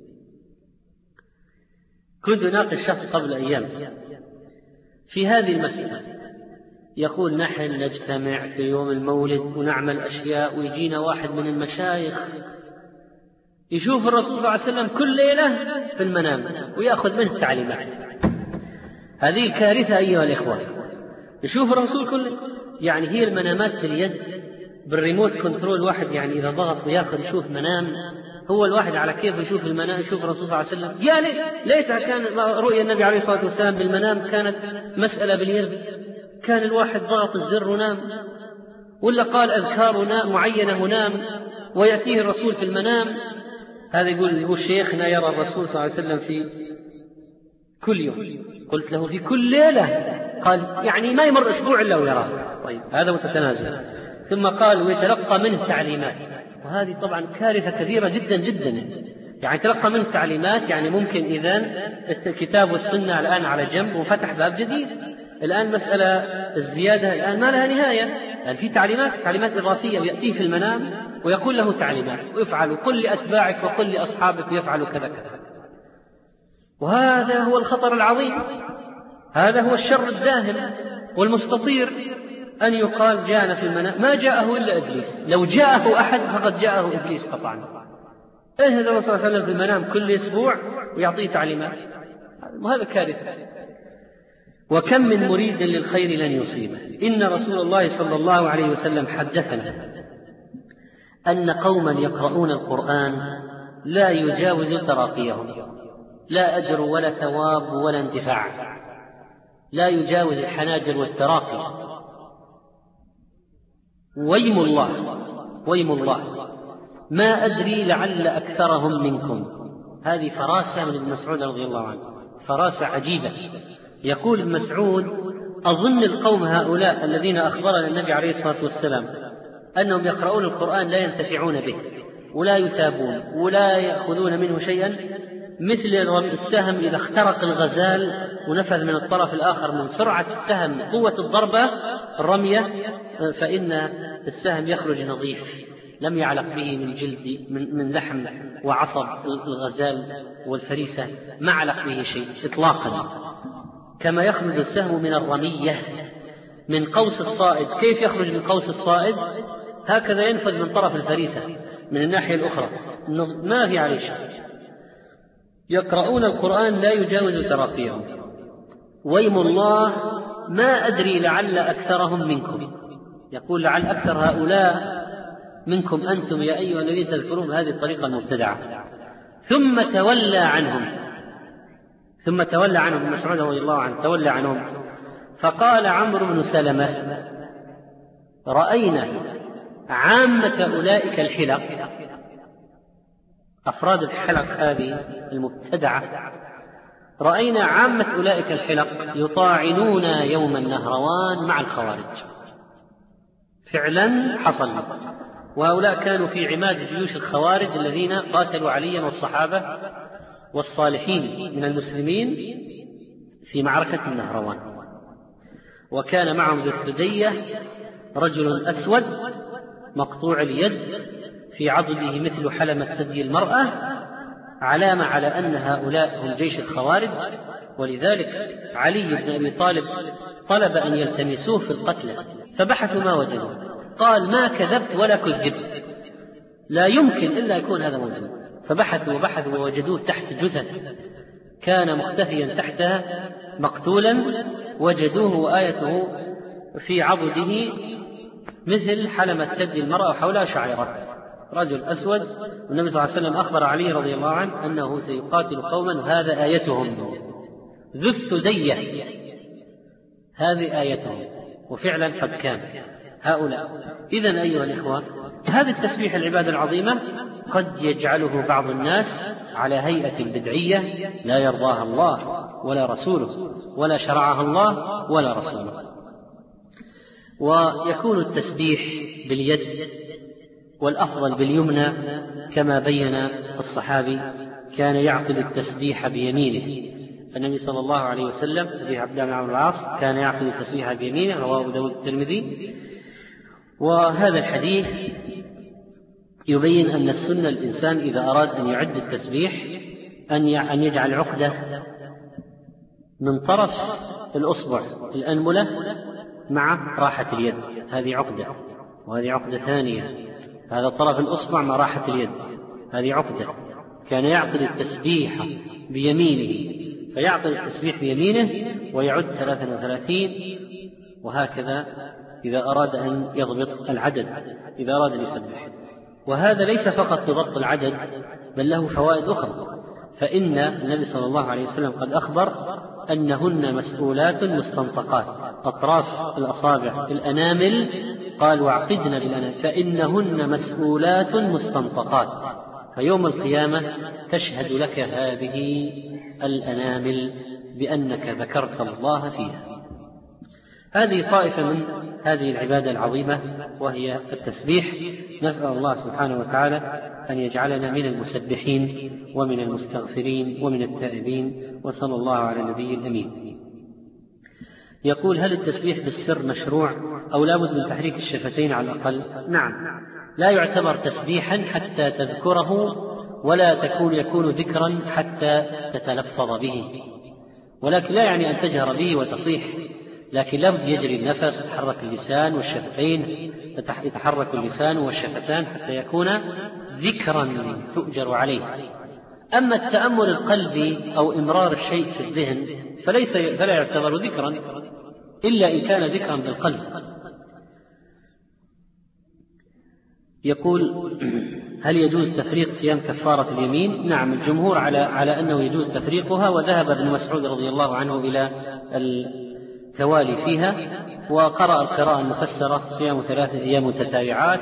كنت أناقش شخص قبل أيام في هذه المسألة، يقول: نحن نجتمع في يوم المولد ونعمل أشياء، ويجينا واحد من المشايخ يشوف الرسول صلى الله عليه وسلم كل ليلة في المنام ويأخذ منه التعليمات. هذه كارثة أيها الإخوة. يشوف الرسول يعني هي المنامات في اليد بالريموت كنترول، واحد يعني إذا ضغط ويأخذ يشوف منام، هو الواحد على كيف يشوف المنام، يشوف الرسول صلى الله عليه وسلم. يا ليتها كان رؤيا النبي عليه الصلاة والسلام بالمنام كانت مسألة باليد، كان الواحد ضغط الزر ونام، ولا قال أذكار معينة ونام ويأتيه الرسول في المنام. هذا يقول شيخنا يرى الرسول صلى الله عليه وسلم في كل يوم. قلت له: في كل ليلة؟ قال: يعني ما يمر أسبوع إلا ويراه. طيب هذا متتنازل. ثم قال: ويتلقى منه تعليمات. وهذه طبعا كارثة كبيرة جدا جدا. يعني تلقى منه تعليمات، يعني ممكن إذن الكتاب والسنة الآن على جنب وفتح باب جديد. الآن مسألة الزيادة الآن ما لها نهاية، يعني في تعليمات إضافية، ويأتيه في المنام ويقول له تعليمات ويفعل، قل لأتباعك وقل لأصحابك ويفعل كذا كذا. وهذا هو الخطر العظيم، هذا هو الشر الداهم والمستطير. أن يقال جاءنا في المنام، ما جاءه إلا إبليس. لو جاءه أحد فقد جاءه إبليس قطعا. هذا الرسول صلى الله عليه وسلم في المنام كل أسبوع ويعطيه تعليمات، وهذا كارثة. وكم من مريد للخير لن يصيبه. إن رسول الله صلى الله عليه وسلم حدثنا أن قوما يقرؤون القرآن لا يجاوز تراقيهم، لا أجر ولا ثواب ولا انتفاع، لا يجاوز الحناجر والتراقي. ويم الله ما أدري لعل أكثرهم منكم. هذه فراسة من ابن مسعود رضي الله عنه، فراسة عجيبة. يقول ابن مسعود: أظن القوم هؤلاء الذين أخبرنا النبي عليه الصلاة والسلام أنهم يقرؤون القرآن لا ينتفعون به ولا يثابون ولا يأخذون منه شيئا، مثل السهم إذا اخترق الغزال ونفذ من الطرف الآخر من سرعة السهم قوة الضربة الرمية، فإن السهم يخرج نظيف لم يعلق به من جلد من لحم وعصب الغزال والفريسة، ما علق به شيء إطلاقا. كما يخرج السهم من الرمية من قوس الصائد، كيف يخرج من قوس الصائد؟ هكذا ينفذ من طرف الفريسة من الناحية الأخرى، ما في عليه شيء. يقرؤون القرآن لا يجاوز تراقيهم. ويم الله ما أدري لعل أكثرهم منكم. يقول: لعل أكثر هؤلاء منكم أنتم يا أيها الذين تذكرون هذه الطريقة المبتدعة. ثم تولى عنهم ابن مسعود رضي الله عنه، تولى عنهم فقال عمرو بن سلمة: رأينا عامة أولئك الحلق، أفراد الحلق هذه المبتدعة، رأينا عامة أولئك الحلق يطاعنون يوم النهروان مع الخوارج. فعلا حصل، وهؤلاء كانوا في عماد جيوش الخوارج الذين قاتلوا عليا والصحابة والصالحين من المسلمين في معركة النهروان. وكان معهم ذو الثدية رجل أسود مقطوع اليد في عضده مثل حلمة ثدي المرأة، علامة على أن هؤلاء هم جيش الخوارج. ولذلك علي بن أبي طالب طلب أن يلتمسوه في القتلى، فبحثوا ما وجدوا، قال ما كذبت ولا كذبت، لا يمكن إلا يكون هذا موجود. فبحثوا وبحثوا ووجدوه تحت جثث كان مختفيا تحتها مقتولا، وجدوه وآيته في عضده مثل حلمة ثدي المرأة وحولها شعيرات، رجل أسود. والنبي صلى الله عليه وسلم أخبر علي رضي الله عنه أنه سيقاتل قوما وهذا آيتهم، ذو الثدية، هذه آيتهم، وفعلا قد كان هؤلاء. إذن أيها الإخوة، هذا التسبيح العبادة العظيمة قد يجعله بعض الناس على هيئة بدعية لا يرضاها الله ولا رسوله، ولا شرعها الله ولا رسوله. ويكون التسبيح باليد، والأفضل باليمنى، كما بين الصحابي كان يعقد التسبيح بيمينه. النبي صلى الله عليه وسلم في عبد الله بن عمرو العاص كان يعقد التسبيح بيمينه، رواه أبو داود الترمذي. وهذا الحديث يبين أن السنة الإنسان إذا أراد أن يعد التسبيح أن يجعل عقدة من طرف الأصبع الأنملة مع راحة اليد، هذه عقدة، وهذه عقدة ثانية، هذا طرف الأصبع مع راحة اليد، هذه عقدة. كان يعقد التسبيح بيمينه، فيعقد التسبيح بيمينه ويعد 33، وهكذا إذا أراد أن يضبط العدد، إذا أراد أن يسبح. وهذا ليس فقط لضبط العدد، بل له فوائد أخرى. فإن النبي صلى الله عليه وسلم قد أخبر أنهن مسؤولات مستنطقات، أطراف الأصابع الأنامل، قال واعقدن بالأنامل، فإنهن مسؤولات مستنطقات، فيوم القيامة تشهد لك هذه الأنامل بأنك ذكرت الله فيها. هذه طائفة من هذه العبادة العظيمة وهي التسبيح. نسأل الله سبحانه وتعالى أن يجعلنا من المسبحين ومن المستغفرين ومن التائبين، وصلى الله على النبي الأمين. يقول: هل التسبيح بالسر مشروع أو لا بد من تحريك الشفتين على الأقل؟ نعم، لا يعتبر تسبيحا حتى تذكره، ولا يكون ذكرا حتى تتلفظ به، ولكن لا يعني أن تجهر به وتصيح، لكن لابد يجري النفس، يتحرك اللسان والشفتين، يتحرك اللسان والشفتان حتى يكون ذكرا تؤجر عليه. أما التأمل القلبي أو إمرار الشيء في الذهن فلا يعتبر ذكرا إلا إن كان ذكرا بالقلب. يقول: هل يجوز تفريق صيام كفارة اليمين؟ نعم، الجمهور على أنه يجوز تفريقها، وذهب ابن مسعود رضي الله عنه إلى التوالي فيها، وقرأ القراءة المفسرة صيام 3 أيام متتابعات،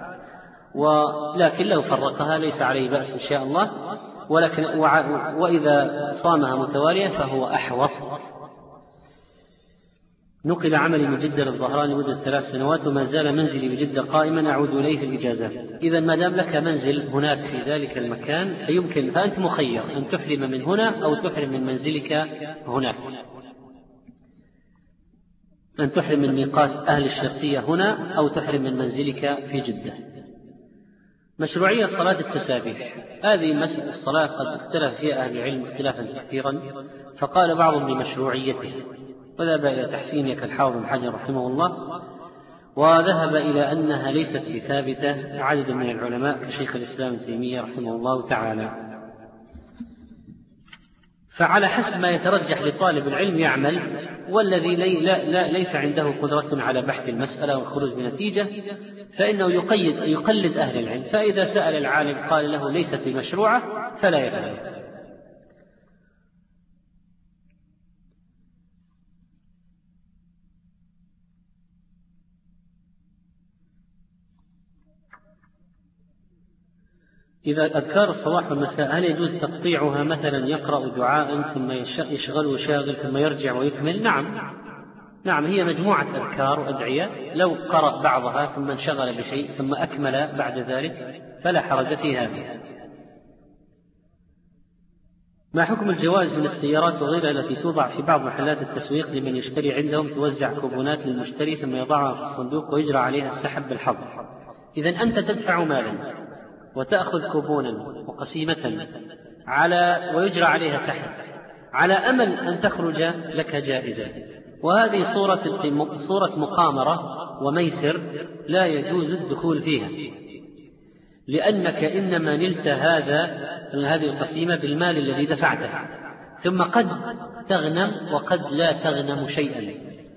ولكن لو فرقها ليس عليه بأس إن شاء الله، ولكن وإذا صامها متوالية فهو أحوط. نقل عملي من جدة للظهران لمدة 3 سنوات، وما زال منزلي بجدة قائما، أعود إليه في الإجازات. إذا ما دام لك منزل هناك في ذلك المكان فأنت مخير أن تحرم من هنا أو تحرم من منزلك هناك، أن تحرم من ميقات أهل الشرقية هنا أو تحرم من منزلك في جدة. مشروعية صلاة التسابيح، هذه مسألة الصلاة قد اختلف فيها أهل العلم اختلافا كثيرا، فقال بعضهم بمشروعيته وذهب إلى تحسينها كالحافظ بن حجر رحمه الله، وذهب إلى أنها ليست بثابتة عدد من العلماء كشيخ الإسلام ابن تيمية رحمه الله تعالى. فعلى حسب ما يترجح لطالب العلم يعمل، والذي ليس عنده قدرة على بحث المسألة والخروج بنتيجة فإنه يقلد أهل العلم، فإذا سأل العالم قال له ليست بمشروعة فلا يفعل. إذا أذكار الصباح والمساء هل يجوز تقطيعها؟ مثلا يقرأ دعاء ثم يشغله شاغل ثم يرجع ويكمل. نعم، هي مجموعة أذكار وأدعية، لو قرأ بعضها ثم انشغل بشيء ثم أكمل بعد ذلك فلا حرج في هذا. ما حكم الجوائز من السيارات وغيرها التي توضع في بعض محلات التسويق لمن يشتري عندهم، توزع كوبونات للمشتري ثم يضعها في الصندوق ويجرى عليها السحب بالحظ؟ إذن أنت تدفع مالا وتأخذ كوبونا وقسيمة ويجرى عليها سحب على أمل أن تخرج لك جائزة، وهذه صورة مقامرة وميسر لا يجوز الدخول فيها، لأنك إنما نلت هذه القسيمة بالمال الذي دفعته، ثم قد تغنم وقد لا تغنم شيئا.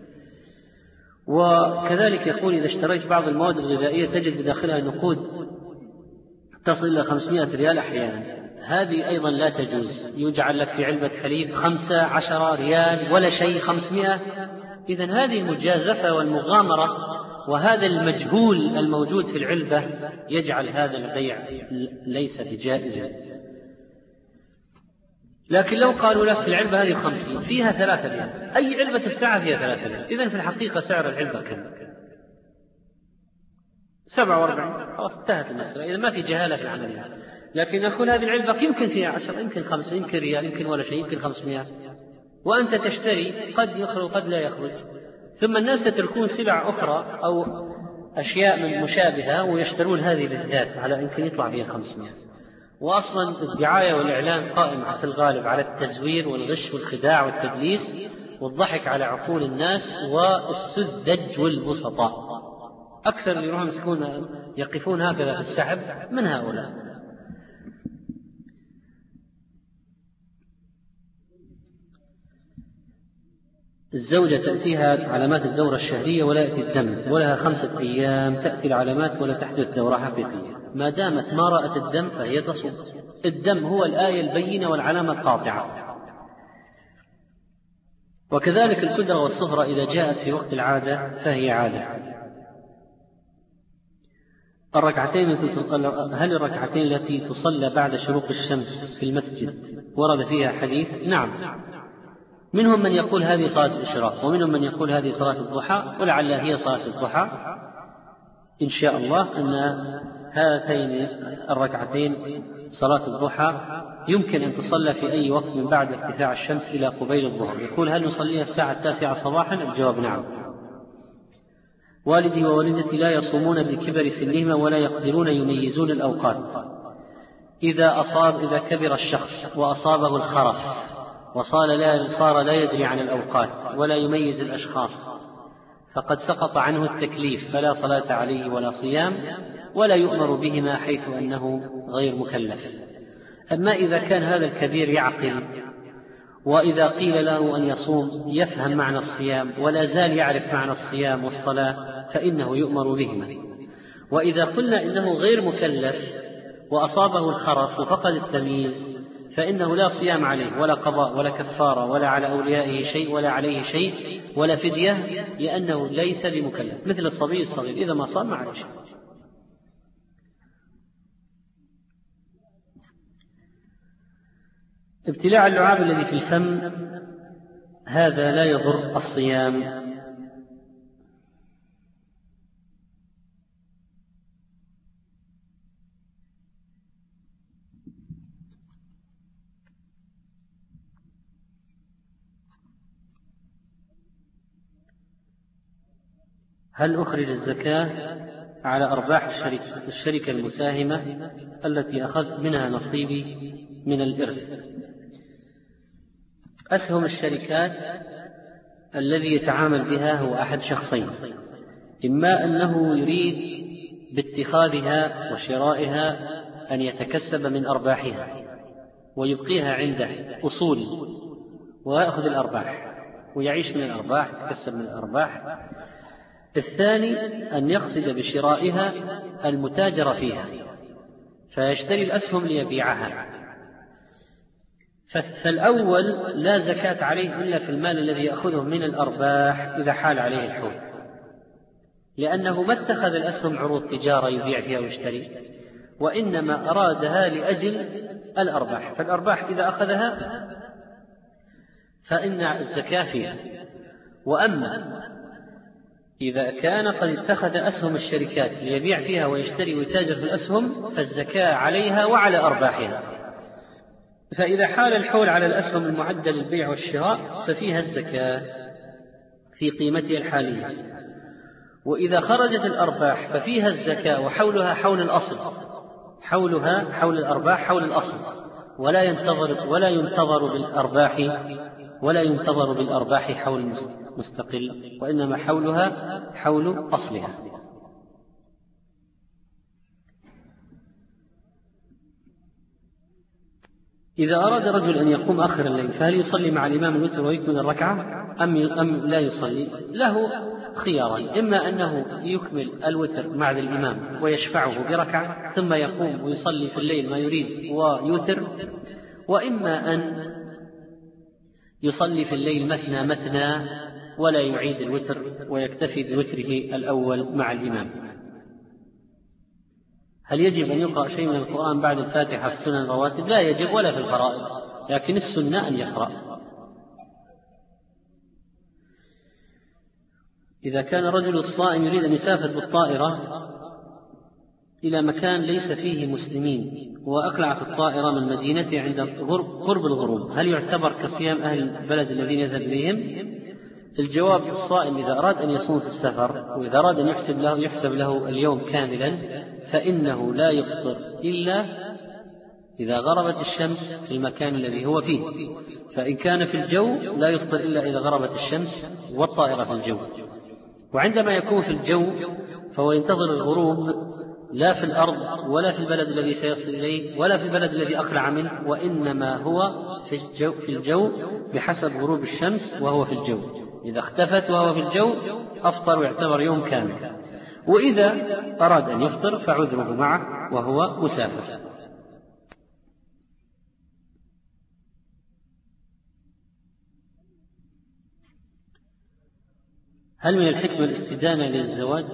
وكذلك يقول إذا اشتريت بعض المواد الغذائية تجد بداخلها نقود تصل إلى 500 ريال أحيانا، هذه أيضا لا تجوز. يجعل لك في علبة حليب 15 ريال ولا شيء 500. إذن هذه المجازفة والمغامرة وهذا المجهول الموجود في العلبة يجعل هذا البيع ليس بجائز. لكن لو قالوا لك العلبة هذه 50 فيها 3 ريال، أي علبة تفتحها فيها 3 ريال، إذن في الحقيقة سعر العلبة كم؟ 47. خلاص انتهت المسألة، إذا ما في جهالة في العملية. لكن نقول هذه العلبة يمكن فيها 10، يمكن 5، يمكن ريال، يمكن ولا شيء، يمكن 500، وأنت تشتري، قد يخرج قد لا يخرج. ثم الناس يتركون سلع أخرى أو أشياء من مشابهة ويشترون هذه بالذات على يمكن يطلع فيها 500. وأصلا الدعاية والإعلان قائم في الغالب على التزوير والغش والخداع والتدليس والضحك على عقول الناس والسذج والبسطاء. أكثر اللي يروحون يقفون هكذا في السحب من هؤلاء. الزوجة تأتيها علامات الدورة الشهرية ولا يأتي الدم، ولها 5 أيام تأتي العلامات ولا تحدث دورة حقيقية. ما دامت ما رأت الدم فهي تصوم. الدم هو الآية البينة والعلامة القاطعة. وكذلك الكدرة والصفرة إذا جاءت في وقت العادة فهي عادة. هل الركعتين التي تصلى بعد شروق الشمس في المسجد ورد فيها حديث؟ نعم، منهم من يقول هذه صلاة الإشراق، ومنهم من يقول هذه صلاة الضحى، ولعل هي صلاة الضحى إن شاء الله. أن هاتين الركعتين صلاة الضحى يمكن أن تصلى في أي وقت من بعد ارتفاع الشمس إلى قبيل الظهر. يقول هل نصليها الساعة 9 صباحا؟ الجواب نعم. والدي ووالدتي لا يصومون بكبر سنهما ولا يقدرون يميزون الأوقات. إذا كبر الشخص وأصابه الخرف وصار لا يدري عن الأوقات ولا يميز الأشخاص فقد سقط عنه التكليف، فلا صلاة عليه ولا صيام، ولا يؤمر بهما حيث أنه غير مكلف. أما إذا كان هذا الكبير يعقل، وإذا قيل له أن يصوم يفهم معنى الصيام ولا زال يعرف معنى الصيام والصلاة فإنه يؤمر بهما. وإذا قلنا إنه غير مكلف وأصابه الخرف وفقد التمييز فإنه لا صيام عليه ولا قضاء ولا كفارة ولا على أوليائه شيء ولا عليه شيء ولا فدية، لأنه ليس بمكلف، مثل الصبي الصغير إذا ما صام ما عليه شيء. ابتلاع اللعاب الذي في الفم هذا لا يضر الصيام. هل أخرج الزكاة على أرباح الشركة المساهمة التي أخذت منها نصيبي من الإرث؟ أسهم الشركات الذي يتعامل بها هو أحد شخصين، إما أنه يريد باتخاذها وشرائها أن يتكسب من أرباحها ويبقيها عنده أصول ويأخذ الأرباح ويعيش من الأرباح، يتكسب من الأرباح. الثاني أن يقصد بشرائها المتاجر فيها فيشتري الأسهم ليبيعها. فالأول لا زكاة عليه إلا في المال الذي يأخذه من الأرباح إذا حال عليه الحول، لأنه ما اتخذ الأسهم عروض تجارة يبيع فيها ويشتري، وإنما أرادها لأجل الأرباح. فالأرباح إذا أخذها فإن الزكاة فيها. وأما إذا كان قد اتخذ أسهم الشركات ليبيع فيها ويشتري ويتاجر في الأسهم فالزكاة عليها وعلى أرباحها. فإذا حال الحول على الأسهم المعدة للبيع والشراء ففيها الزكاة في قيمتها الحالية. وإذا خرجت الأرباح ففيها الزكاة وحولها حول الأصل، حولها حول الأرباح حول الأصل، ولا ينتظر بالأرباح حول مستقل، وإنما حولها حول أصلها. إذا أراد رجل أن يقوم آخر الليل فهل يصلي مع الإمام الوتر ويكمل الركعة أم لا يصلي؟ له خياران: إما أنه يكمل الوتر مع الإمام ويشفعه بركعة ثم يقوم ويصلي في الليل ما يريد ويوتر، وإما أن يصلي في الليل مثنى مثنى ولا يعيد الوتر ويكتفي بوتره الأول مع الإمام. هل يجب أن يقرأ شيء من القرآن بعد الفاتحة في السنن الرواتب؟ لا يجب ولا في الفرائض، لكن السنة أن يقرأ. إذا كان رجل الصائم يريد أن يسافر بالطائرة إلى مكان ليس فيه مسلمين وأقلعت الطائرة من مدينته عند قرب الغروب، هل يعتبر كصيام أهل البلد الذين يذهب إليهم؟ الجواب: الصائم إذا أراد أن يصوم في السفر وإذا أراد أن يحسب له اليوم كاملا فإنه لا يفطر إلا إذا غربت الشمس في المكان الذي هو فيه، فإن كان في الجو لا يفطر إلا إذا غربت الشمس والطائرة في الجو. وعندما يكون في الجو فهو ينتظر الغروب لا في الأرض ولا في البلد الذي سيصل إليه ولا في البلد الذي أقلع منه، وإنما هو في الجو بحسب غروب الشمس وهو في الجو. إذا اختفت وهو في الجو أفطر ويعتبر يوم كامل، وإذا أراد أن يفطر فعذره معه وهو مسافر. هل من الحكمة الاستدانة للزواج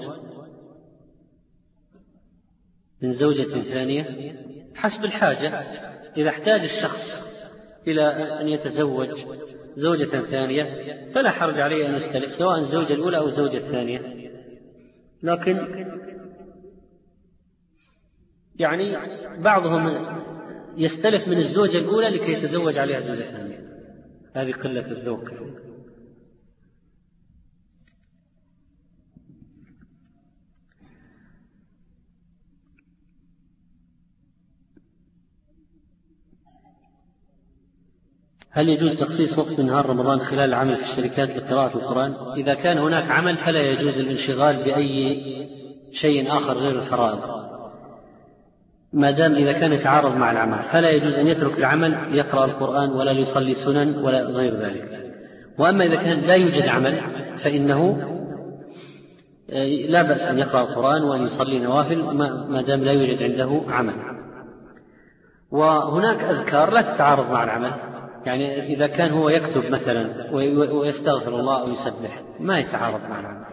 من زوجة ثانية؟ حسب الحاجة. إذا احتاج الشخص إلى أن يتزوج زوجة ثانية فلا حرج عليه أن يستلف، سواء الزوجة الأولى أو الزوجة الثانية، لكن يعني بعضهم يستلف من الزوجة الأولى لكي يتزوج عليها زوجة ثانية، هذه قلة الذوق. هل يجوز تخصيص وقت نهار رمضان خلال العمل في الشركات لقراءة القرآن؟ إذا كان هناك عمل فلا يجوز الانشغال بأي شيء آخر غير الفرائض، ما دام إذا كان يتعارض مع العمل فلا يجوز أن يترك العمل يقرأ القرآن ولا يصلي سنن ولا غير ذلك. وأما إذا كان لا يوجد عمل فإنه لا بأس أن يقرأ القرآن وأن يصلي نوافل ما دام لا يوجد عنده عمل. وهناك أذكار لا تتعارض مع العمل، يعني إذا كان هو يكتب مثلا ويستغفر الله ويسبح ما يتعارض مع العمل.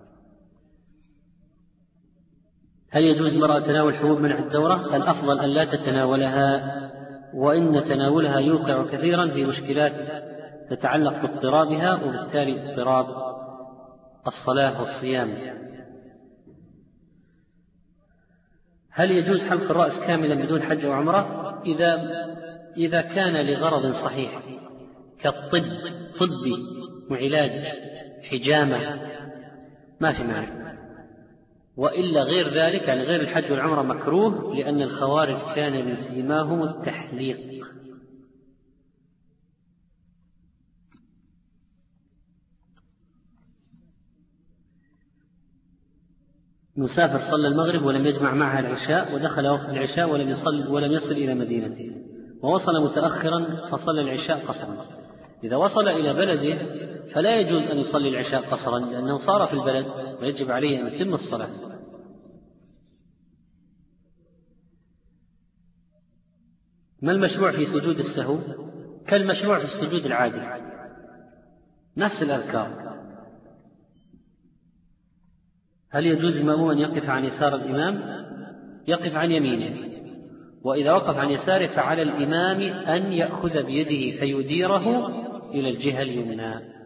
هل يجوز المرأة تناول حبوب منع الدورة؟ الأفضل أن لا تتناولها، وإن تناولها يوقع كثيرا في مشكلات تتعلق باضطرابها وبالتالي اضطراب الصلاة والصيام. هل يجوز حلق الرأس كاملا بدون حج أو عمرة؟ إذا كان لغرض صحيح كالطب طبي وعلاج حجامة ما في مانع، وإلا غير ذلك يعني غير الحج والعمرة مكروه، لأن الخوارج كان من سيماهم التحليق. مسافر صلى المغرب ولم يجمع معها العشاء ودخل وقت العشاء ولم يصل إلى مدينته ووصل متأخرا فصلى العشاء قصرا. إذا وصل إلى بلده فلا يجوز أن يصلي العشاء قصرا لأنه صار في البلد ويجب عليه أن يتم الصلاة. ما المشروع في سجود السهو؟ كالمشروع في السجود العادي، نفس الأذكار. هل يجوز المأموم أن يقف عن يسار الإمام؟ يقف عن يمينه، وإذا وقف عن يساره فعلى الإمام أن يأخذ بيده فيديره إلى الجهة اليمنى.